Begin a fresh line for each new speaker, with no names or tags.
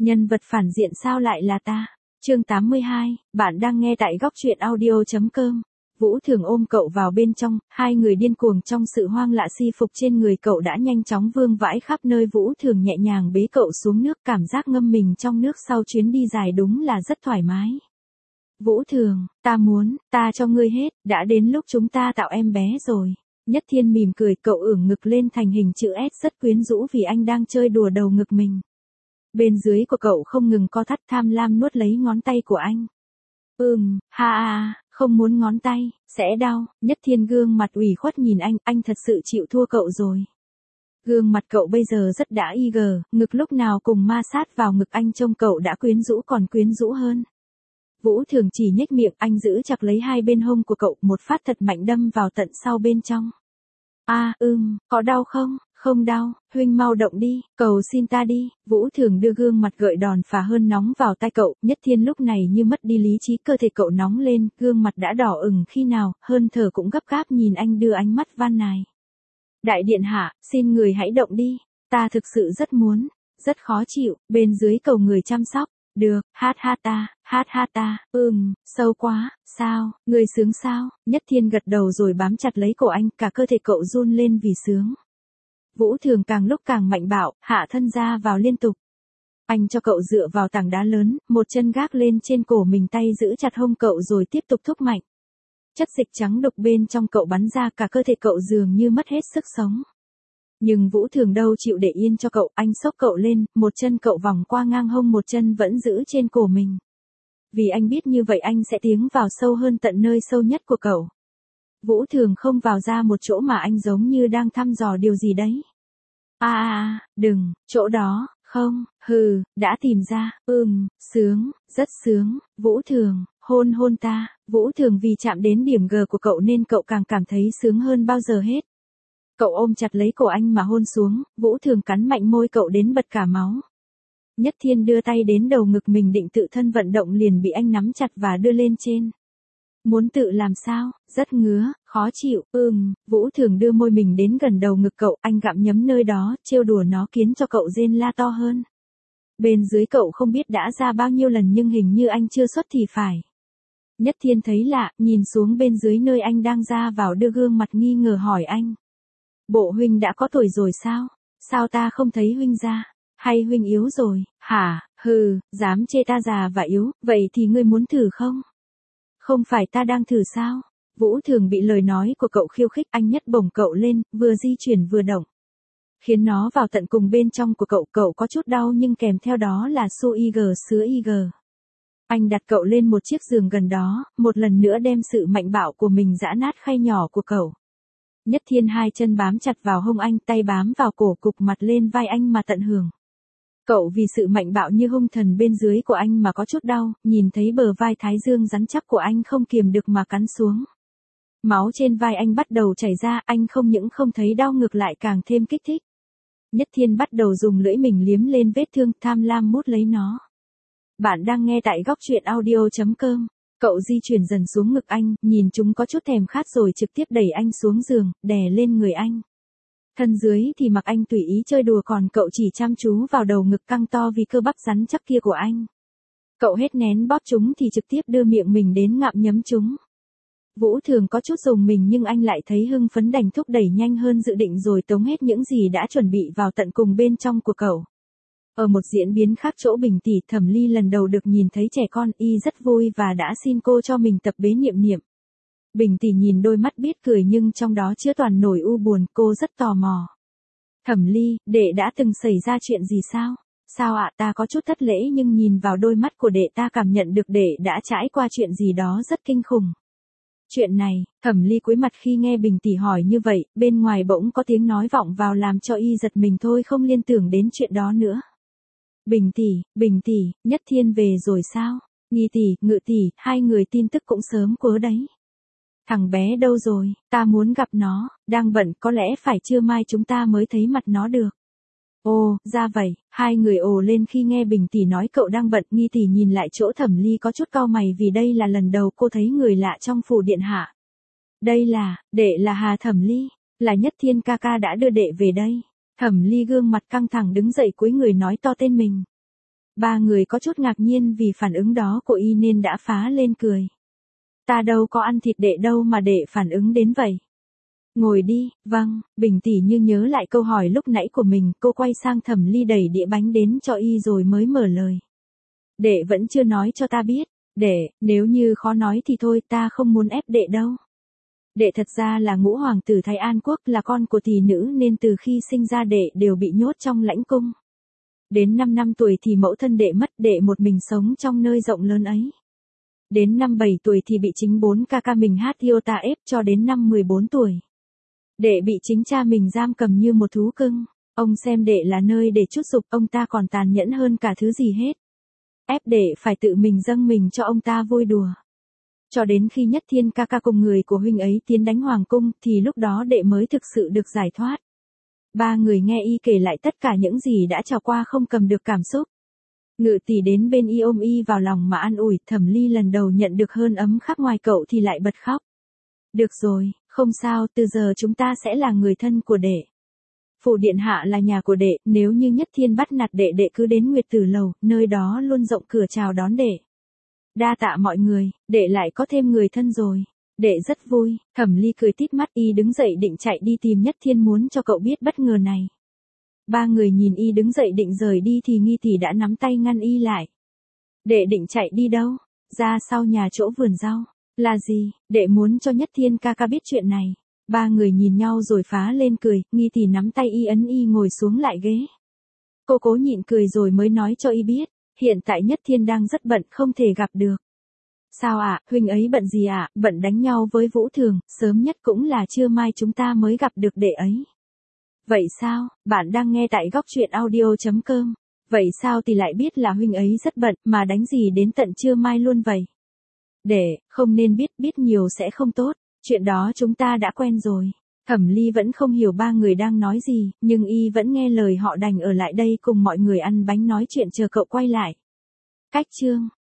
Nhân vật phản diện sao lại là ta? Chương 82, bạn đang nghe tại góc truyện audio.com. Vũ Thường ôm cậu vào bên trong, hai người điên cuồng trong sự hoang lạ si phục trên người cậu đã nhanh chóng vương vãi khắp nơi. Vũ Thường nhẹ nhàng bế cậu xuống nước, cảm giác ngâm mình trong nước sau chuyến đi dài đúng là rất thoải mái. Vũ Thường, ta cho ngươi hết, đã đến lúc chúng ta tạo em bé rồi. Nhất Thiên mỉm cười, cậu ưỡn ngực lên thành hình chữ S rất quyến rũ vì anh đang chơi đùa đầu ngực mình. Bên dưới của cậu không ngừng co thắt, tham lam nuốt lấy ngón tay của anh. Không muốn ngón tay, sẽ đau. Nhất Thiên gương mặt ủy khuất nhìn anh thật sự chịu thua cậu rồi. Gương mặt cậu bây giờ rất đã ngực lúc nào cùng ma sát vào ngực anh, trông cậu đã quyến rũ còn quyến rũ hơn. Vũ Thường chỉ nhếch miệng, anh giữ chặt lấy hai bên hông của cậu, một phát thật mạnh đâm vào tận sau bên trong. Có đau không? Không đau, huynh mau động đi, cầu xin ta đi. Vũ Thường đưa gương mặt gợi đòn phả hơn nóng vào tai cậu. Nhất Thiên lúc này như mất đi lý trí, cơ thể cậu nóng lên, gương mặt đã đỏ ửng khi nào, hơn thở cũng gấp gáp nhìn anh đưa ánh mắt van nài. Đại điện hạ, xin người hãy động đi, ta thực sự rất muốn, rất khó chịu, bên dưới cầu người chăm sóc. Được, hát ta, sâu quá, sao, người sướng sao? Nhất Thiên gật đầu rồi bám chặt lấy cổ anh, cả cơ thể cậu run lên vì sướng. Vũ Thường càng lúc càng mạnh bạo, hạ thân ra vào liên tục. Anh cho cậu dựa vào tảng đá lớn, một chân gác lên trên cổ mình, tay giữ chặt hông cậu rồi tiếp tục thúc mạnh. Chất dịch trắng đục bên trong cậu bắn ra, cả cơ thể cậu dường như mất hết sức sống. Nhưng Vũ Thường đâu chịu để yên cho cậu, anh xốc cậu lên, một chân cậu vòng qua ngang hông, một chân vẫn giữ trên cổ mình. Vì anh biết như vậy anh sẽ tiến vào sâu hơn tận nơi sâu nhất của cậu. Vũ Thường không vào ra một chỗ mà anh giống như đang thăm dò điều gì đấy. Đừng, chỗ đó, không, đã tìm ra, sướng, rất sướng. Vũ Thường, hôn ta. Vũ Thường vì chạm đến điểm G của cậu nên cậu càng cảm thấy sướng hơn bao giờ hết. Cậu ôm chặt lấy cổ anh mà hôn xuống, Vũ Thường cắn mạnh môi cậu đến bật cả máu. Nhất Thiên đưa tay đến đầu ngực mình định tự thân vận động liền bị anh nắm chặt và đưa lên trên. Muốn tự làm sao, rất ngứa, khó chịu, Vũ Thường đưa môi mình đến gần đầu ngực cậu, anh gặm nhấm nơi đó, trêu đùa nó khiến cho cậu rên la to hơn. Bên dưới cậu không biết đã ra bao nhiêu lần nhưng hình như anh chưa xuất thì phải. Nhất Thiên thấy lạ, nhìn xuống bên dưới nơi anh đang ra vào, đưa gương mặt nghi ngờ hỏi anh. Bộ huynh đã có tuổi rồi sao? Sao ta không thấy huynh ra? Hay huynh yếu rồi, hả? Dám chê ta già và yếu, vậy thì ngươi muốn thử không? Không phải ta đang thử sao? Vũ Thường bị lời nói của cậu khiêu khích, anh nhấc bổng cậu lên, vừa di chuyển vừa động. Khiến nó vào tận cùng bên trong của cậu có chút đau nhưng kèm theo đó là sứa ig. Anh đặt cậu lên một chiếc giường gần đó, một lần nữa đem sự mạnh bạo của mình giã nát khay nhỏ của cậu. Nhất Thiên hai chân bám chặt vào hông anh, tay bám vào cổ, cục mặt lên vai anh mà tận hưởng. Cậu vì sự mạnh bạo như hung thần bên dưới của anh mà có chút đau, nhìn thấy bờ vai thái dương rắn chắc của anh không kiềm được mà cắn xuống. Máu trên vai anh bắt đầu chảy ra, anh không những không thấy đau ngược lại càng thêm kích thích. Nhất Thiên bắt đầu dùng lưỡi mình liếm lên vết thương, tham lam mút lấy nó. Bạn đang nghe tại góc truyện audio.com. Cậu di chuyển dần xuống ngực anh, nhìn chúng có chút thèm khát rồi trực tiếp đẩy anh xuống giường, đè lên người anh. Thân dưới thì mặc anh tùy ý chơi đùa, còn cậu chỉ chăm chú vào đầu ngực căng to vì cơ bắp rắn chắc kia của anh. Cậu hết nén bóp chúng thì trực tiếp đưa miệng mình đến ngậm nhấm chúng. Vũ Thường có chút rùng mình nhưng anh lại thấy hưng phấn đành thúc đẩy nhanh hơn dự định rồi tống hết những gì đã chuẩn bị vào tận cùng bên trong của cậu. Ở một diễn biến khác, chỗ Bình tỷ Thẩm Ly lần đầu được nhìn thấy trẻ con, y rất vui và đã xin cô cho mình tập bế niệm. Bình tỷ nhìn đôi mắt biết cười nhưng trong đó chứa toàn nỗi u buồn, cô rất tò mò. Thẩm Ly, đệ đã từng xảy ra chuyện gì sao? Sao ạ? Ta có chút thất lễ nhưng nhìn vào đôi mắt của đệ ta cảm nhận được đệ đã trải qua chuyện gì đó rất kinh khủng. Chuyện này, Thẩm Ly cúi mặt khi nghe Bình tỷ hỏi như vậy, bên ngoài bỗng có tiếng nói vọng vào làm cho y giật mình thôi không liên tưởng đến chuyện đó nữa. Bình tỷ, Nhất Thiên về rồi sao? Nghi tỷ, Ngự tỷ, hai người tin tức cũng sớm quớ đấy. Thằng bé đâu rồi, ta muốn gặp nó, đang bận, có lẽ phải trưa mai chúng ta mới thấy mặt nó được. Ồ, ra vậy, hai người ồ lên khi nghe Bình tỷ nói cậu đang bận. Nghi tỷ nhìn lại chỗ Thẩm Ly có chút cau mày vì đây là lần đầu cô thấy người lạ trong phủ điện hạ. Đây là, đệ là Hà Thẩm Ly, là Nhất Thiên ca ca đã đưa đệ về đây. Thẩm Ly gương mặt căng thẳng đứng dậy cúi người nói to tên mình. Ba người có chút ngạc nhiên vì phản ứng đó của y nên đã phá lên cười. Ta đâu có ăn thịt đệ đâu mà đệ phản ứng đến vậy. Ngồi đi, vâng, Bình tỷ như nhớ lại câu hỏi lúc nãy của mình, cô quay sang Thẩm Ly đẩy đĩa bánh đến cho y rồi mới mở lời. Đệ vẫn chưa nói cho ta biết, đệ, nếu như khó nói thì thôi, ta không muốn ép đệ đâu. Đệ thật ra là ngũ hoàng tử Thái An Quốc, là con của tỷ nữ nên từ khi sinh ra đệ đều bị nhốt trong lãnh cung. Đến 5 năm tuổi thì mẫu thân đệ mất, đệ một mình sống trong nơi rộng lớn ấy. Đến năm 7 tuổi thì bị chính 4 ca ca mình hát yêu ta ép cho đến năm 14 tuổi. Đệ bị chính cha mình giam cầm như một thú cưng. Ông xem đệ là nơi để trút giục, ông ta còn tàn nhẫn hơn cả thứ gì hết. Ép đệ phải tự mình dâng mình cho ông ta vui đùa. Cho đến khi Nhất Thiên ca ca cùng người của huynh ấy tiến đánh hoàng cung thì lúc đó đệ mới thực sự được giải thoát. Ba người nghe y kể lại tất cả những gì đã trải qua không cầm được cảm xúc. Ngự tỷ đến bên y ôm y vào lòng mà an ủi. Thẩm Ly lần đầu nhận được hơn ấm khắc ngoài cậu thì lại bật khóc. Được rồi, không sao, từ giờ chúng ta sẽ là người thân của đệ. Phủ điện hạ là nhà của đệ, nếu như Nhất Thiên bắt nạt đệ, đệ cứ đến Nguyệt Tử Lầu, nơi đó luôn rộng cửa chào đón đệ. Đa tạ mọi người, đệ lại có thêm người thân rồi. Đệ rất vui. Thẩm Ly cười tít mắt, y đứng dậy định chạy đi tìm Nhất Thiên muốn cho cậu biết bất ngờ này. Ba người nhìn y đứng dậy định rời đi thì Nghi tỷ đã nắm tay ngăn y lại. Đệ định chạy đi đâu? Ra sau nhà chỗ vườn rau. Là gì? Đệ muốn cho Nhất Thiên ca ca biết chuyện này. Ba người nhìn nhau rồi phá lên cười. Nghi tỷ nắm tay y ấn y ngồi xuống lại ghế. Cô cố nhịn cười rồi mới nói cho y biết. Hiện tại Nhất Thiên đang rất bận, không thể gặp được. Sao ạ, huynh ấy bận gì ạ? Bận đánh nhau với Vũ Thường, sớm nhất cũng là trưa mai chúng ta mới gặp được đệ ấy. Vậy sao? Bạn đang nghe tại góc truyện audio.com. Vậy sao thì lại biết là huynh ấy rất bận, mà đánh gì đến tận trưa mai luôn vậy? Để, không nên biết nhiều sẽ không tốt, chuyện đó chúng ta đã quen rồi. Thẩm Ly vẫn không hiểu ba người đang nói gì, nhưng y vẫn nghe lời họ đành ở lại đây cùng mọi người ăn bánh nói chuyện chờ cậu quay lại. Cách chương